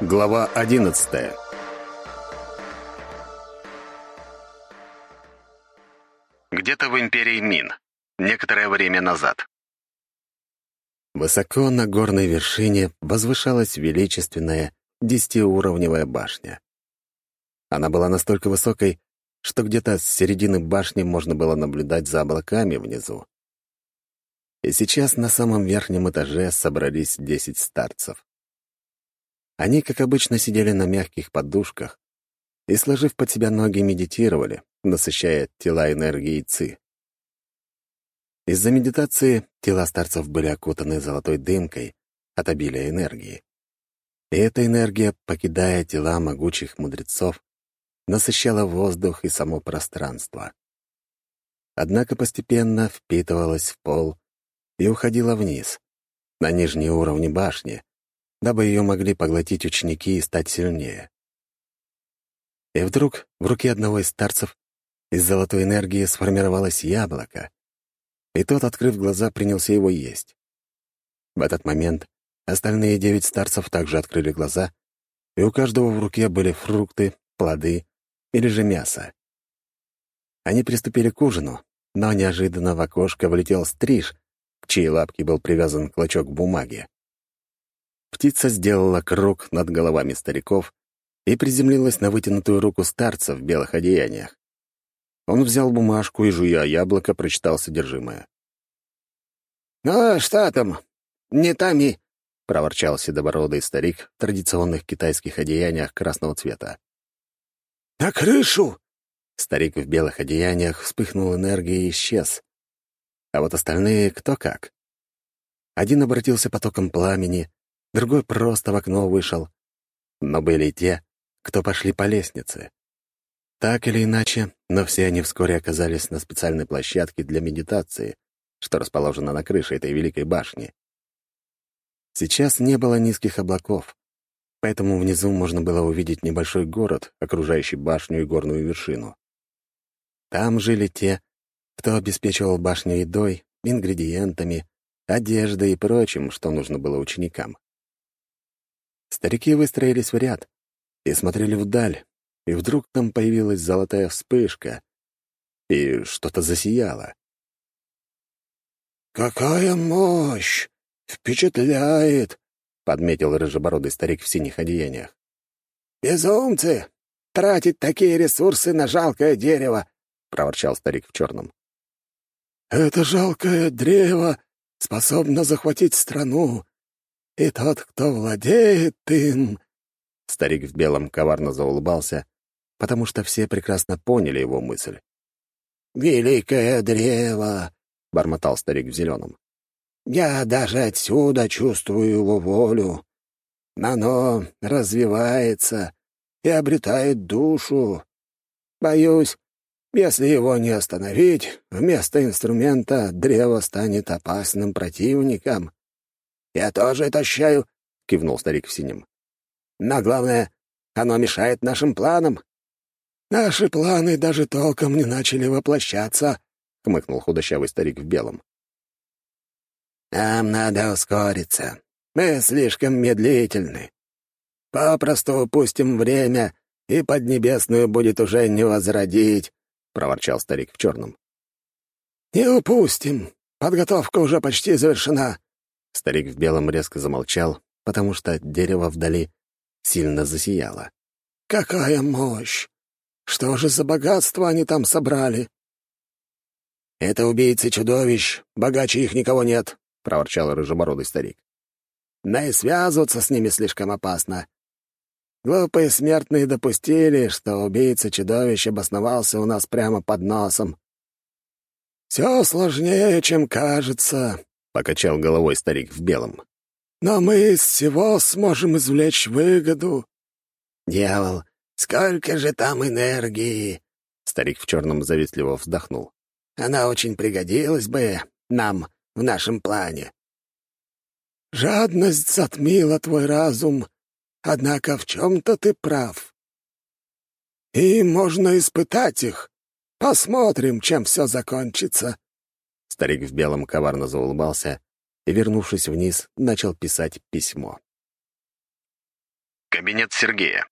Глава 11. Где-то в империи Мин. Некоторое время назад. Высоко на горной вершине возвышалась величественная 10-уровневая башня. Она была настолько высокой, что где-то с середины башни можно было наблюдать за облаками внизу. И сейчас на самом верхнем этаже собрались 10 старцев. Они, как обычно, сидели на мягких подушках и, сложив под себя ноги, медитировали, насыщая тела энергией ци. Из-за медитации тела старцев были окутаны золотой дымкой от обилия энергии. И эта энергия, покидая тела могучих мудрецов, насыщала воздух и само пространство. Однако постепенно впитывалась в пол и уходила вниз, на нижние уровни башни, дабы ее могли поглотить ученики и стать сильнее. И вдруг в руке одного из старцев из золотой энергии сформировалось яблоко, и тот, открыв глаза, принялся его есть. В этот момент остальные 9 старцев также открыли глаза, и у каждого в руке были фрукты, плоды или же мясо. Они приступили к ужину, но неожиданно в окошко влетел стриж, к чьей лапке был привязан клочок бумаги. Птица сделала круг над головами стариков и приземлилась на вытянутую руку старца в белых одеяниях. Он взял бумажку и, жуя яблоко, прочитал содержимое. «Ну, что там? Не томи!» — проворчал седобородый старик в традиционных китайских одеяниях красного цвета. «На крышу!» Старик в белых одеяниях вспыхнул энергией и исчез. А вот остальные кто как. Один обратился потоком пламени, другой просто в окно вышел. Но были и те, кто пошли по лестнице. Так или иначе, но все они вскоре оказались на специальной площадке для медитации, что расположена на крыше этой великой башни. Сейчас не было низких облаков, поэтому внизу можно было увидеть небольшой город, окружающий башню и горную вершину. Там жили те, кто обеспечивал башню едой, ингредиентами, одеждой и прочим, что нужно было ученикам. Старики выстроились в ряд и смотрели вдаль, и вдруг там появилась золотая вспышка, и что-то засияло. «Какая мощь! Впечатляет!» — подметил рыжебородый старик в синих одеяниях. «Безумцы! Тратить такие ресурсы на жалкое дерево!» — проворчал старик в черном. «Это жалкое древо способно захватить страну, и тот, кто владеет им...» Старик в белом коварно заулыбался, потому что все прекрасно поняли его мысль. «Великое древо!» — бормотал старик в зеленом. «Я даже отсюда чувствую его волю. Оно развивается и обретает душу. Боюсь, если его не остановить, вместо инструмента древо станет опасным противником. Я тоже это ощущаю», — кивнул старик в синем. «Но главное, оно мешает нашим планам». «Наши планы даже толком не начали воплощаться», — хмыкнул худощавый старик в белом. «Нам надо ускориться. Мы слишком медлительны. Попросту упустим время, и Поднебесную будет уже не возродить», — проворчал старик в черном. «Не упустим. Подготовка уже почти завершена». Старик в белом резко замолчал, потому что дерево вдали сильно засияло. «Какая мощь! Что же за богатство они там собрали?» «Это убийцы чудовищ, богаче их никого нет», — проворчал рыжебородый старик. «Да и связываться с ними слишком опасно. Глупые смертные допустили, что убийца чудовищ обосновался у нас прямо под носом». «Все сложнее, чем кажется», — покачал головой старик в белом. «Но мы из всего сможем извлечь выгоду». «Дьявол, сколько же там энергии!» Старик в черном завистливо вздохнул. «Она очень пригодилась бы нам в нашем плане». «Жадность затмила твой разум, однако в чем-то ты прав. И можно испытать их. Посмотрим, чем все закончится». Старик в белом коварно заулыбался и, вернувшись вниз, начал писать письмо. Кабинет Сергея.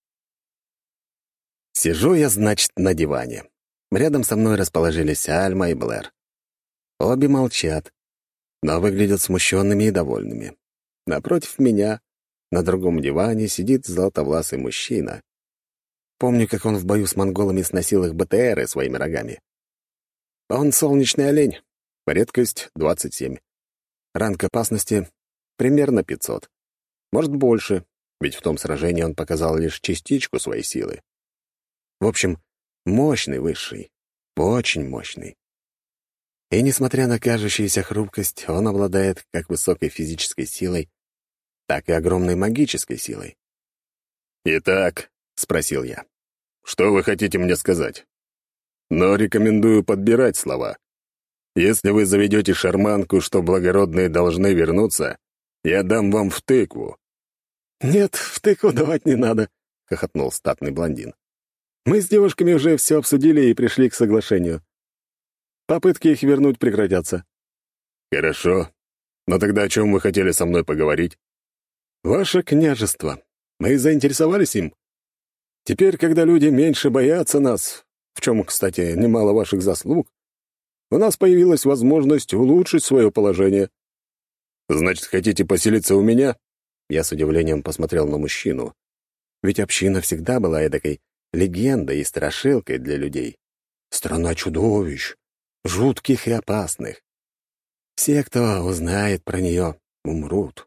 Сижу я, значит, на диване. Рядом со мной расположились Альма и Блэр. Обе молчат, но выглядят смущенными и довольными. Напротив меня, на другом диване, сидит золотовласый мужчина. Помню, как он в бою с монголами сносил их БТРы своими рогами. Он солнечный олень, редкость 27. Ранг опасности примерно 500. Может, больше, ведь в том сражении он показал лишь частичку своей силы. В общем, мощный высший, очень мощный. И несмотря на кажущуюся хрупкость, он обладает как высокой физической силой, так и огромной магической силой. «Итак», — спросил я, — «что вы хотите мне сказать? Но рекомендую подбирать слова. Если вы заведете шарманку, что благородные должны вернуться, я дам вам в тыкву». «Нет, в тыкву давать не надо», — хохотнул статный блондин. «Мы с девушками уже все обсудили и пришли к соглашению. Попытки их вернуть прекратятся». «Хорошо. Но тогда о чем вы хотели со мной поговорить?» «Ваше княжество. Мы заинтересовались им. Теперь, когда люди меньше боятся нас, в чем, кстати, немало ваших заслуг, у нас появилась возможность улучшить свое положение». «Значит, хотите поселиться у меня?» Я с удивлением посмотрел на мужчину. Ведь община всегда была эдакой легендой и страшилкой для людей. Страна чудовищ, жутких и опасных. Все, кто узнает про нее, умрут.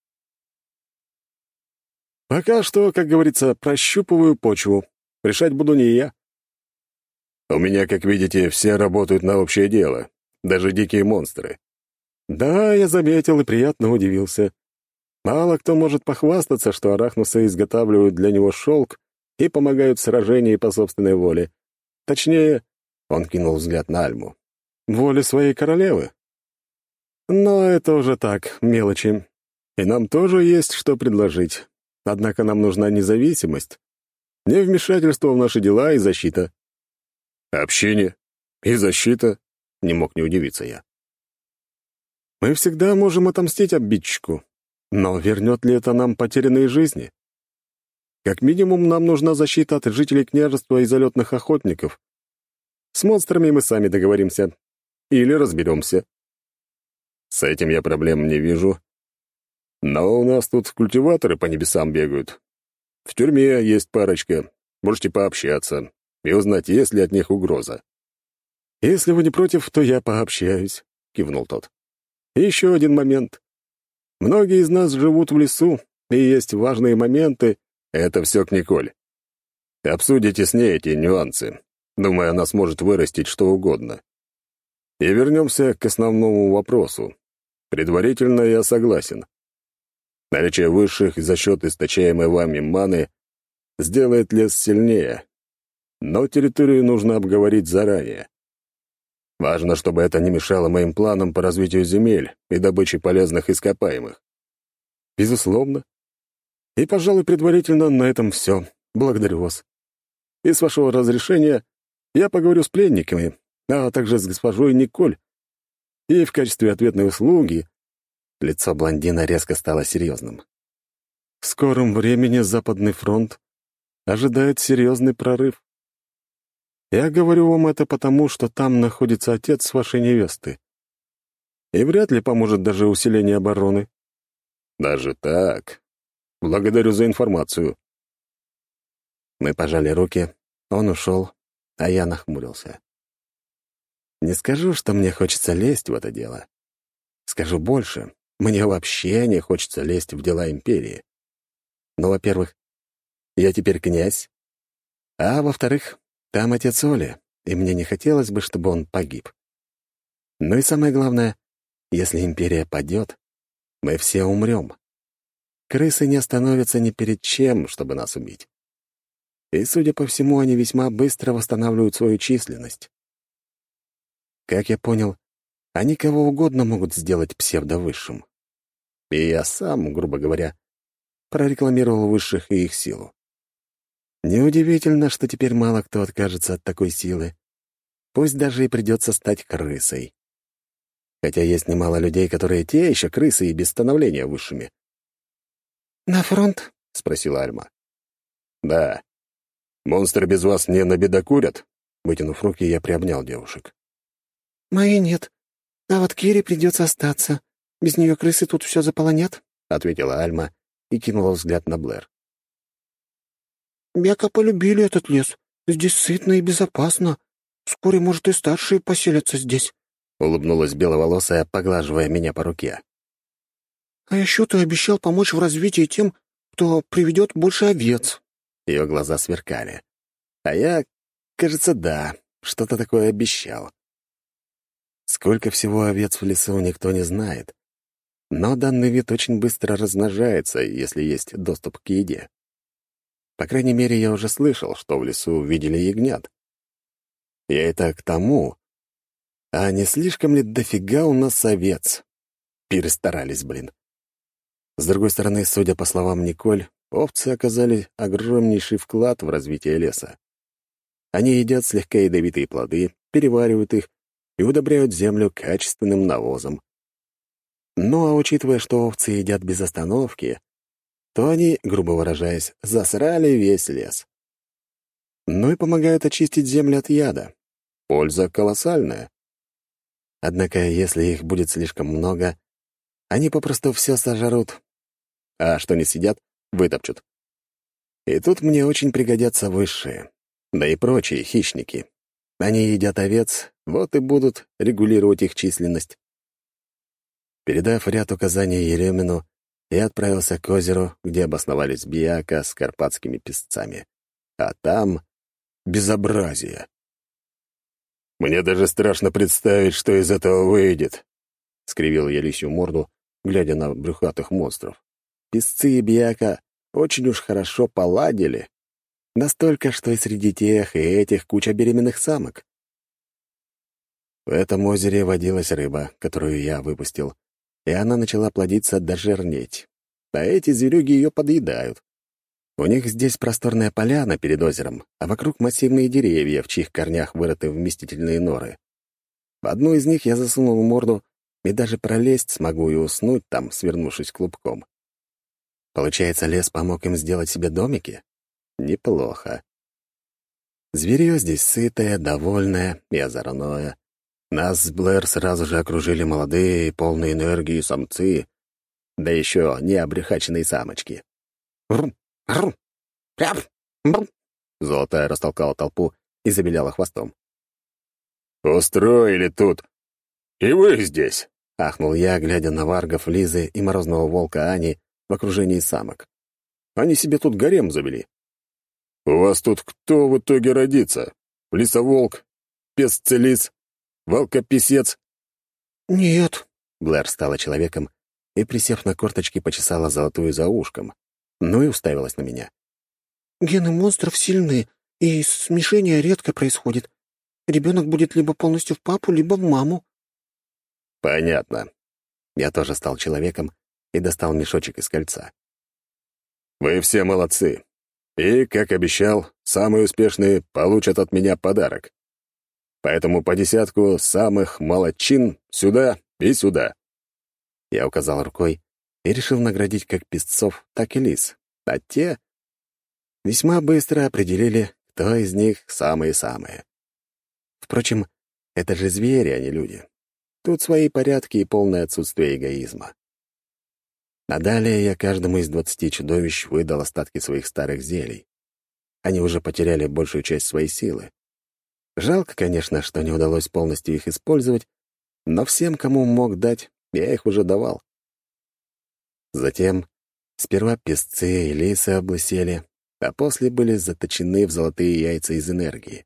«Пока что, как говорится, прощупываю почву. Решать буду не я». «У меня, как видите, все работают на общее дело, даже дикие монстры». «Да, я заметил и приятно удивился. Мало кто может похвастаться, что арахнусы изготавливают для него шелк и помогают в сражении по собственной воле. Точнее, он кинул взгляд на Альму, воле своей королевы. Но это уже так, мелочи. И нам тоже есть что предложить. Однако нам нужна независимость, невмешательство в наши дела и защита». «Общение и защита?» — не мог не удивиться я. «Мы всегда можем отомстить обидчику, но вернет ли это нам потерянные жизни? Как минимум, нам нужна защита от жителей княжества и залетных охотников. С монстрами мы сами договоримся. Или разберемся». «С этим я проблем не вижу. Но у нас тут культиваторы по небесам бегают. В тюрьме есть парочка. Можете пообщаться и узнать, есть ли от них угроза». «Если вы не против, то я пообщаюсь», — кивнул тот. «И еще один момент. Многие из нас живут в лесу, и есть важные моменты». «Это все к Николь. Обсудите с ней эти нюансы. Думаю, она сможет вырастить что угодно. И вернемся к основному вопросу. Предварительно я согласен. Наличие высших за счет источаемой вами маны сделает лес сильнее, но территорию нужно обговорить заранее. Важно, чтобы это не мешало моим планам по развитию земель и добыче полезных ископаемых». «Безусловно. И, пожалуй, предварительно на этом все. Благодарю вас. И с вашего разрешения я поговорю с пленниками, а также с госпожой Николь. И в качестве ответной услуги...» Лицо блондина резко стало серьезным. «В скором времени Западный фронт ожидает серьезный прорыв. Я говорю вам это потому, что там находится отец вашей невесты. И вряд ли поможет даже усиление обороны». «Даже так? Благодарю за информацию». Мы пожали руки, он ушел, а я нахмурился. Не скажу, что мне хочется лезть в это дело. Скажу больше, мне вообще не хочется лезть в дела империи. Но, во-первых, я теперь князь, а во-вторых, там отец Оли, и мне не хотелось бы, чтобы он погиб. Ну и самое главное, если империя падет, мы все умрем. Крысы не остановятся ни перед чем, чтобы нас убить. И, судя по всему, они весьма быстро восстанавливают свою численность. Как я понял, они кого угодно могут сделать псевдовысшим. И я сам, грубо говоря, прорекламировал высших и их силу. Неудивительно, что теперь мало кто откажется от такой силы. Пусть даже и придется стать крысой. Хотя есть немало людей, которые те еще крысы и без становления высшими. «На фронт?» — спросила Альма. «Да. Монстры без вас не набедокурят?» Вытянув руки, я приобнял девушек. «Мои нет. А вот Кире придется остаться. Без нее крысы тут все заполонят», — ответила Альма и кинула взгляд на Блэр. «Бяка полюбили этот лес. Здесь сытно и безопасно. Вскоре, может, и старшие поселятся здесь», — улыбнулась беловолосая, поглаживая меня по руке. «А еще ты обещал помочь в развитии тем, кто приведет больше овец». Ее глаза сверкали. А я, кажется, да, что-то такое обещал. Сколько всего овец в лесу, никто не знает. Но данный вид очень быстро размножается, если есть доступ к еде. По крайней мере, я уже слышал, что в лесу видели ягнят. Я это к тому. А не слишком ли дофига у нас овец? Перестарались, блин. С другой стороны, судя по словам Николь, овцы оказали огромнейший вклад в развитие леса. Они едят слегка ядовитые плоды, переваривают их и удобряют землю качественным навозом. Ну а учитывая, что овцы едят без остановки, то они, грубо выражаясь, засрали весь лес. Ну и помогают очистить землю от яда. Польза колоссальная. Однако, если их будет слишком много, они попросту все сожрут, а что не съедят, вытопчут. И тут мне очень пригодятся высшие, да и прочие хищники. Они едят овец, вот и будут регулировать их численность. Передав ряд указаний Еремину, я отправился к озеру, где обосновались Бияка с карпатскими песцами. А там безобразие. «Мне даже страшно представить, что из этого выйдет», — скривил я лисью морду, глядя на брюхатых монстров. Песцы и Бияка очень уж хорошо поладили. Настолько, что и среди тех и этих куча беременных самок. В этом озере водилась рыба, которую я выпустил, и она начала плодиться да жирнеть. А эти зверюги ее подъедают. У них здесь просторная поляна перед озером, а вокруг массивные деревья, в чьих корнях вырыты вместительные норы. В одну из них я засунул морду, и даже пролезть смогу и уснуть там, свернувшись клубком. Получается, лес помог им сделать себе домики? Неплохо. Зверье здесь сытое, довольное и озорное. Нас с Блэр сразу же окружили молодые, полные энергии самцы, да еще не обрюхаченные самочки. Золотая растолкала толпу и забеляла хвостом. «Устроили тут! И вы здесь!» — ахнул я, глядя на варгов Лизы и морозного волка Ани в окружении самок. Они себе тут гарем завели. «У вас тут кто в итоге родится? Лисоволк? Песцелис? Волкопесец?» «Нет», — Блэр стала человеком и, присев на корточки, почесала золотую за ушком. Ну и уставилась на меня. «Гены монстров сильны, и смешение редко происходит. Ребенок будет либо полностью в папу, либо в маму». «Понятно». Я тоже стал человеком и достал мешочек из кольца. «Вы все молодцы. И, как обещал, самые успешные получат от меня подарок. Поэтому по десятку самых молодчин сюда и сюда». Я указал рукой и решил наградить как песцов, так и лис. А те весьма быстро определили, кто из них самые-самые. Впрочем, это же звери, а не люди. Тут свои порядки и полное отсутствие эгоизма. А далее я каждому из 20 чудовищ выдал остатки своих старых зелий. Они уже потеряли большую часть своей силы. Жалко, конечно, что не удалось полностью их использовать, но всем, кому мог дать, я их уже давал. Затем сперва песцы и лисы облысели, а после были заточены в золотые яйца из энергии.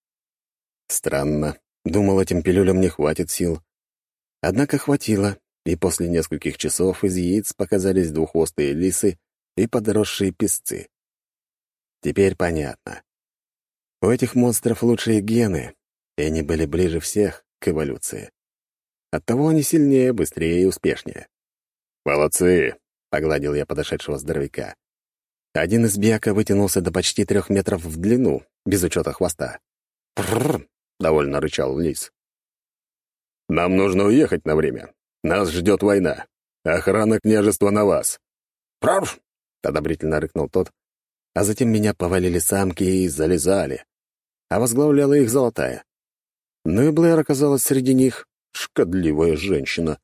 Странно. Думал, этим пилюлям не хватит сил. Однако хватило, и после нескольких часов из яиц показались двуххвостые лисы и подросшие песцы. Теперь понятно. У этих монстров лучшие гены, и они были ближе всех к эволюции. Оттого они сильнее, быстрее и успешнее. «Молодцы!» — погладил я подошедшего здоровяка. Один из бияка вытянулся до почти 3 метров в длину, без учета хвоста. «Прррр!» — довольно рычал лис. «Нам нужно уехать на время. Нас ждет война. Охрана княжества на вас». «Прррр!» — одобрительно рыкнул тот а затем меня повалили самки и залезали, а возглавляла их золотая. Ну и Блэр оказалась среди них, шкодливая женщина.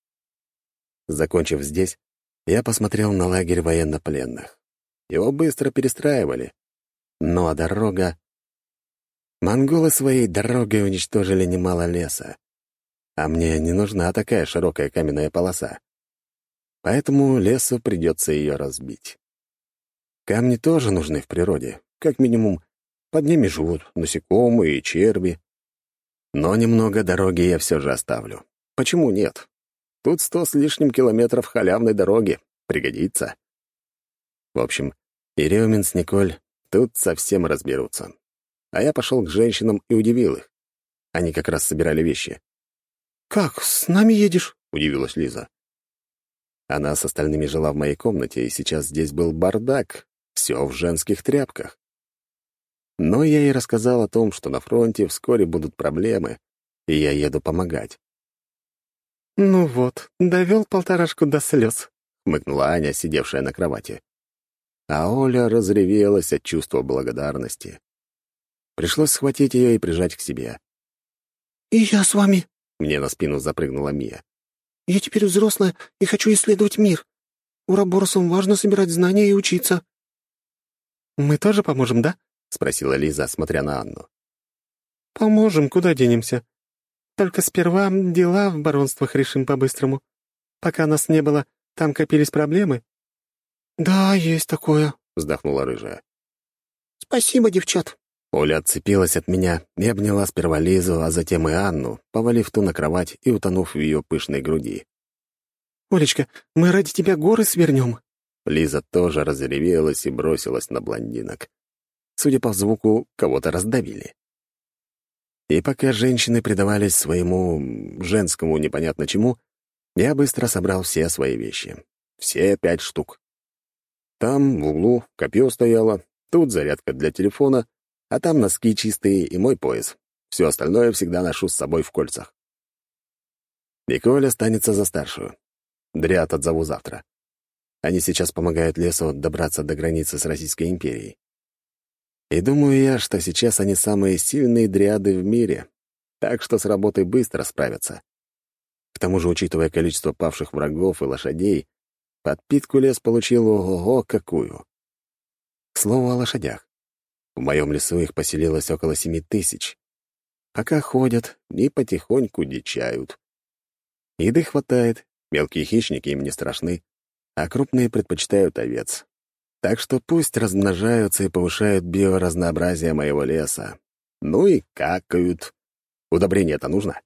Закончив здесь, я посмотрел на лагерь военнопленных. Его быстро перестраивали. Ну а дорога... Монголы своей дорогой уничтожили немало леса. А мне не нужна такая широкая каменная полоса. Поэтому лесу придется ее разбить. Камни тоже нужны в природе. Как минимум, под ними живут насекомые и черви. Но немного дороги я все же оставлю. Почему нет? Тут 100 с лишним километров халявной дороги. Пригодится. В общем, Еремин с Николь тут совсем разберутся. А я пошел к женщинам и удивил их. Они как раз собирали вещи. «Как, с нами едешь?» — удивилась Лиза. Она с остальными жила в моей комнате, и сейчас здесь был бардак. Все в женских тряпках. Но я ей рассказал о том, что на фронте вскоре будут проблемы, и я еду помогать. «Ну вот, довел полторашку до слез», — хмыкнула Аня, сидевшая на кровати. А Оля разревелась от чувства благодарности. Пришлось схватить ее и прижать к себе. «И я с вами». Мне на спину запрыгнула Мия. «Я теперь взрослая и хочу исследовать мир. Уроборосам важно собирать знания и учиться». «Мы тоже поможем, да?» — спросила Лиза, смотря на Анну. «Поможем, куда денемся. Только сперва дела в баронствах решим по-быстрому. Пока нас не было, там копились проблемы». «Да, есть такое», — вздохнула рыжая. «Спасибо, девчат». Оля отцепилась от меня и обняла сперва Лизу, а затем и Анну, повалив ту на кровать и утонув в ее пышной груди. «Олечка, мы ради тебя горы свернем». Лиза тоже разревелась и бросилась на блондинок. Судя по звуку, кого-то раздавили. И пока женщины предавались своему женскому непонятно чему, я быстро собрал все свои вещи. Все 5 штук. Там, в углу, копье стояло, тут зарядка для телефона, а там носки чистые и мой пояс. Все остальное всегда ношу с собой в кольцах. Николь останется за старшую. Дряд отзову завтра. Они сейчас помогают лесу добраться до границы с Российской империей. И думаю я, что сейчас они самые сильные дриады в мире, так что с работой быстро справятся. К тому же, учитывая количество павших врагов и лошадей, подпитку лес получил ого-го какую. К слову о лошадях. В моем лесу их поселилось около 7000. Пока ходят и потихоньку дичают. Еды хватает, мелкие хищники им не страшны, а крупные предпочитают овец. Так что пусть размножаются и повышают биоразнообразие моего леса. Ну и какают. Удобрение-то нужно.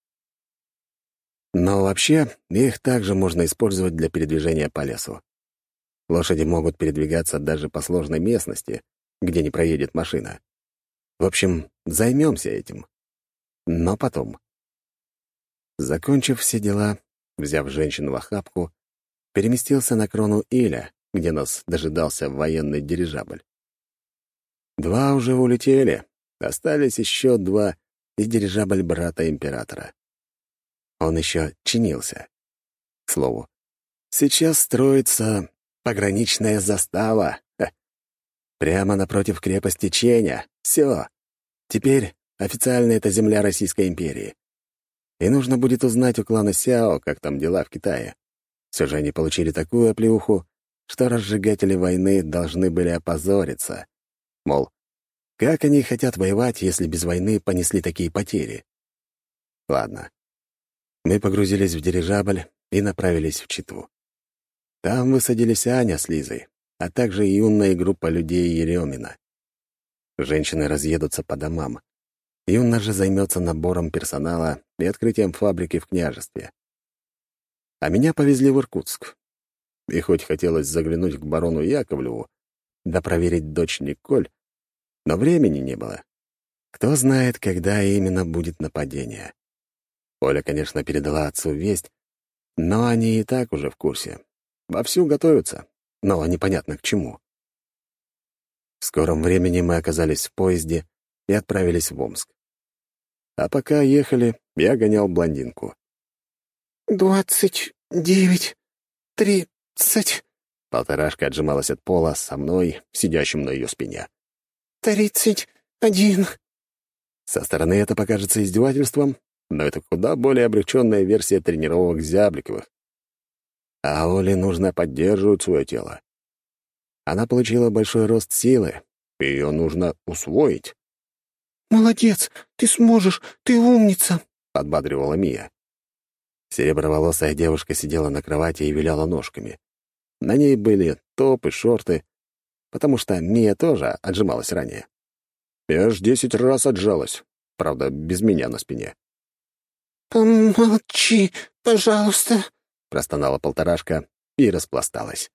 Но вообще, их также можно использовать для передвижения по лесу. Лошади могут передвигаться даже по сложной местности, где не проедет машина. В общем, займемся этим. Но потом. Закончив все дела, взяв женщину в охапку, переместился на крону Иля, где нас дожидался военный дирижабль. 2 уже улетели, остались еще 2 и дирижабль брата императора. Он еще чинился. К слову, сейчас строится пограничная застава. Ха. Прямо напротив крепости Ченя. Все. Теперь официально это земля Российской империи. И нужно будет узнать у клана Сяо, как там дела в Китае. Все же они получили такую оплеуху, что разжигатели войны должны были опозориться. Мол, как они хотят воевать, если без войны понесли такие потери? Ладно. Мы погрузились в дирижабль и направились в Читу. Там высадились Аня с Лизой, а также юная группа людей Еремина. Женщины разъедутся по домам. Юна же займется набором персонала и открытием фабрики в княжестве. А меня повезли в Иркутск. И хоть хотелось заглянуть к барону Яковлеву, да проверить дочь Николь, но времени не было. Кто знает, когда именно будет нападение. Оля, конечно, передала отцу весть, но они и так уже в курсе. Вовсю готовятся, но непонятно к чему. В скором времени мы оказались в поезде и отправились в Омск. А пока ехали, я гонял блондинку. 29, 30. Полторашка отжималась от пола со мной, сидящим на ее спине. 31. Со стороны это покажется издевательством, но это куда более облегченная версия тренировок Зябликовых. А Оле нужно поддерживать свое тело. Она получила большой рост силы, и ее нужно усвоить, «Молодец! Ты сможешь! Ты умница!» — подбадривала Мия. Сереброволосая девушка сидела на кровати и виляла ножками. На ней были топ и шорты, потому что Мия тоже отжималась ранее. И аж 10 раз отжалась, правда, без меня на спине. «Помолчи, пожалуйста!» — простонала полторашка и распласталась.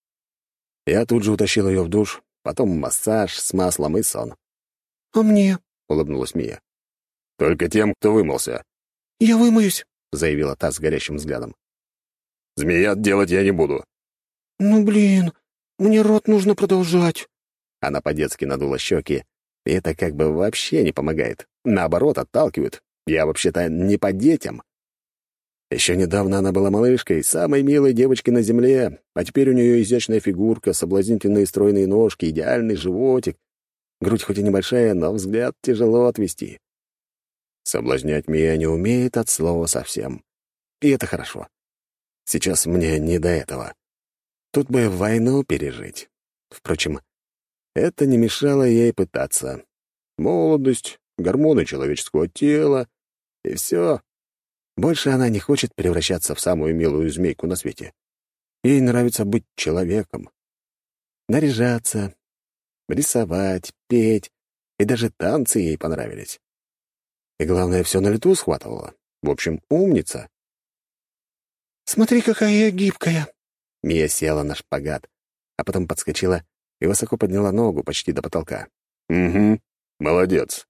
Я тут же утащил ее в душ, потом массаж с маслом и сон. «А мне?» — улыбнулась Мия. «Только тем, кто вымылся», «Я вымоюсь». — заявила та с горящим взглядом. «Змеят делать я не буду». «Ну, блин, мне рот нужно продолжать». Она по-детски надула щеки, и это как бы вообще не помогает. Наоборот, отталкивает. Я вообще-то не по детям. Еще недавно она была малышкой, самой милой девочкой на земле, а теперь у нее изящная фигурка, соблазнительные стройные ножки, идеальный животик. Грудь хоть и небольшая, но взгляд тяжело отвести. Соблазнять меня не умеет от слова совсем. И это хорошо. Сейчас мне не до этого. Тут бы войну пережить. Впрочем, это не мешало ей пытаться. Молодость, гормоны человеческого тела и все. Больше она не хочет превращаться в самую милую змейку на свете. Ей нравится быть человеком. Наряжаться, рисовать, петь, и даже танцы ей понравились. И главное, все на лету схватывала. В общем, умница. «Смотри, какая я гибкая!» Мия села на шпагат, а потом подскочила и высоко подняла ногу почти до потолка. «Угу, молодец».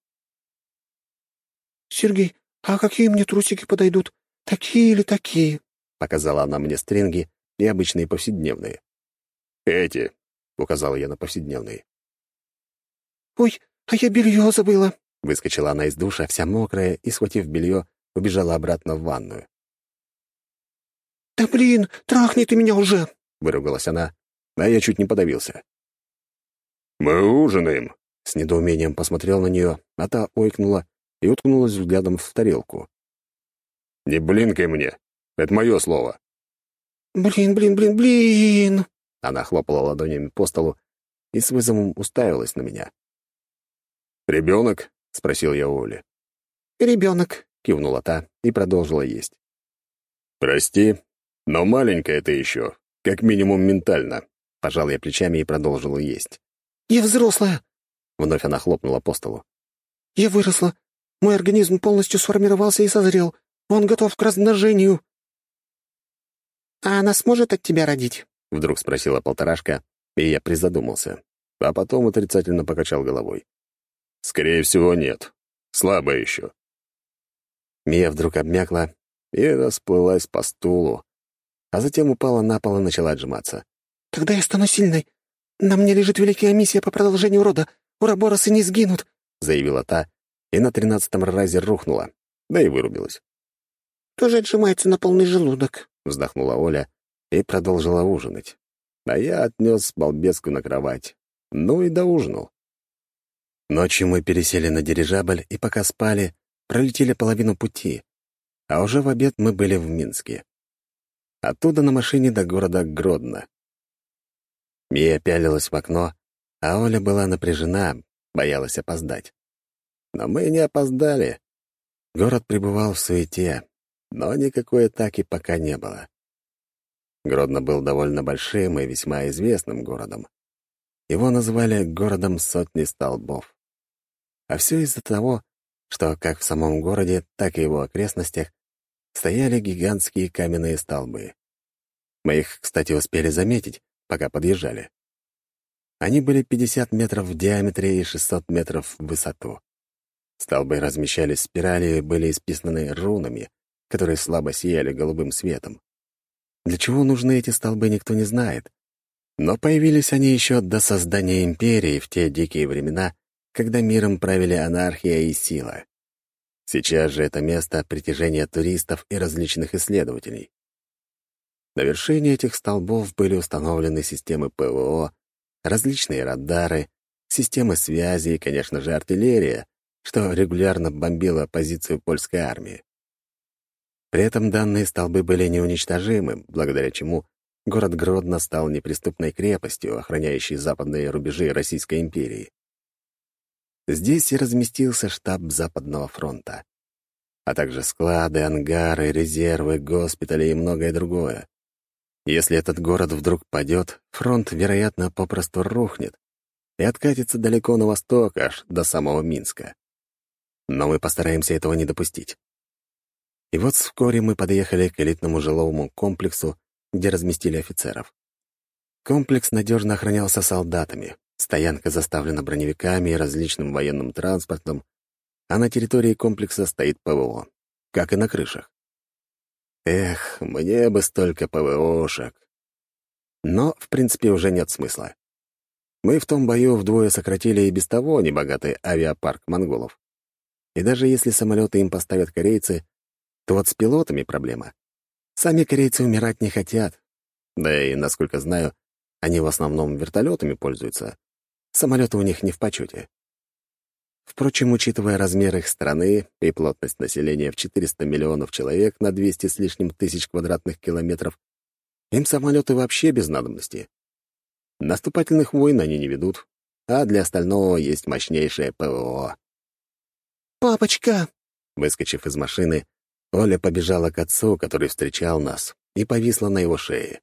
«Сергей, а какие мне трусики подойдут? Такие или такие?» Показала она мне стринги и обычные повседневные. «Эти», — указала я на повседневные. «Ой, а я белье забыла!» Выскочила она из душа, вся мокрая, и, схватив белье, убежала обратно в ванную. «Да блин, трахни ты меня уже!» — выругалась она, а я чуть не подавился. «Мы ужинаем!» — с недоумением посмотрел на нее, а та ойкнула и уткнулась взглядом в тарелку. «Не блинкай мне! Это мое слово!» «Блин!» Она хлопала ладонями по столу и с вызовом уставилась на меня. «Ребенок?» — спросил я у Оли. «Ребенок!» — кивнула та и продолжила есть. «Прости, но маленькая ты еще, как минимум ментально», — пожал я плечами и продолжил есть. «Я взрослая!» — вновь она хлопнула по столу. «Я выросла. Мой организм полностью сформировался и созрел. Он готов к размножению». «А она сможет от тебя родить?» — вдруг спросила полторашка, и я призадумался, а потом отрицательно покачал головой. «Скорее всего, нет. Слабая еще». Мия вдруг обмякла и расплылась по стулу, а затем упала на пол и начала отжиматься. «Тогда я стану сильной. На мне лежит великая миссия по продолжению рода. Ураборосы не сгинут», — заявила та, и на 13-м разе рухнула, да и вырубилась. «Тоже отжимается на полный желудок», — вздохнула Оля и продолжила ужинать. А я отнес балбеску на кровать. Ну и доужинал. Ночью мы пересели на дирижабль, и пока спали, пролетели половину пути, а уже в обед мы были в Минске. Оттуда на машине до города Гродно. Мия пялилась в окно, а Оля была напряжена, боялась опоздать. Но мы не опоздали. Город пребывал в суете, но никакой атаки пока не было. Гродно был довольно большим и весьма известным городом. Его называли «городом сотни столбов». А все из-за того, что как в самом городе, так и его окрестностях стояли гигантские каменные столбы. Мы их, кстати, успели заметить, пока подъезжали. Они были 50 метров в диаметре и 600 метров в высоту. Столбы размещались спиралью и были исписаны рунами, которые слабо сияли голубым светом. Для чего нужны эти столбы, никто не знает. Но появились они еще до создания империи в те дикие времена, когда миром правили анархия и сила. Сейчас же это место притяжения туристов и различных исследователей. На вершине этих столбов были установлены системы ПВО, различные радары, системы связи и, конечно же, артиллерия, что регулярно бомбила позицию польской армии. При этом данные столбы были неуничтожимы, благодаря чему город Гродно стал неприступной крепостью, охраняющей западные рубежи Российской империи. Здесь и разместился штаб Западного фронта, а также склады, ангары, резервы, госпитали и многое другое. Если этот город вдруг падет, фронт, вероятно, попросту рухнет и откатится далеко на восток, аж до самого Минска. Но мы постараемся этого не допустить. И вот вскоре мы подъехали к элитному жилому комплексу, где разместили офицеров. Комплекс надежно охранялся солдатами, стоянка заставлена броневиками и различным военным транспортом, а на территории комплекса стоит ПВО, как и на крышах. Эх, мне бы столько ПВОшек. Но, в принципе, уже нет смысла. Мы в том бою вдвое сократили и без того небогатый авиапарк монголов. И даже если самолеты им поставят корейцы, то вот с пилотами проблема. Сами корейцы умирать не хотят. Да и, насколько знаю, они в основном вертолетами пользуются. Самолеты у них не в почете. Впрочем, учитывая размер их страны и плотность населения в 400 миллионов человек на 200 с лишним тысяч квадратных километров, им самолеты вообще без надобности. Наступательных войн они не ведут, а для остального есть мощнейшее ПВО. «Папочка!» Выскочив из машины, Оля побежала к отцу, который встречал нас, и повисла на его шее.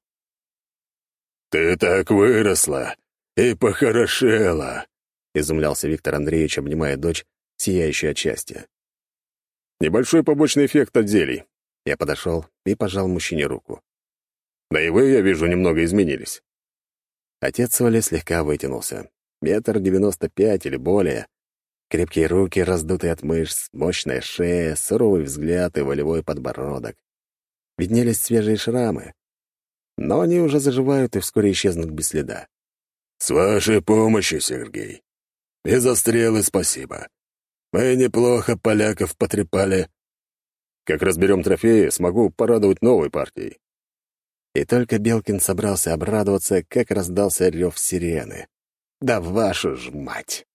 «Ты так выросла и похорошела!» — изумлялся Виктор Андреевич, обнимая дочь, сияющую от счастья. «Небольшой побочный эффект от зелий». Я подошел и пожал мужчине руку. «Да и вы, я вижу, немного изменились». Отец Оли слегка вытянулся. 1,95 м или более. Крепкие руки, раздутые от мышц, мощная шея, суровый взгляд и волевой подбородок. Виднелись свежие шрамы. Но они уже заживают и вскоре исчезнут без следа. «С вашей помощью, Сергей. И за стрелы спасибо. Мы неплохо поляков потрепали». «Как разберем трофеи, смогу порадовать новой партией». И только Белкин собрался обрадоваться, как раздался рев сирены. «Да вашу ж мать!»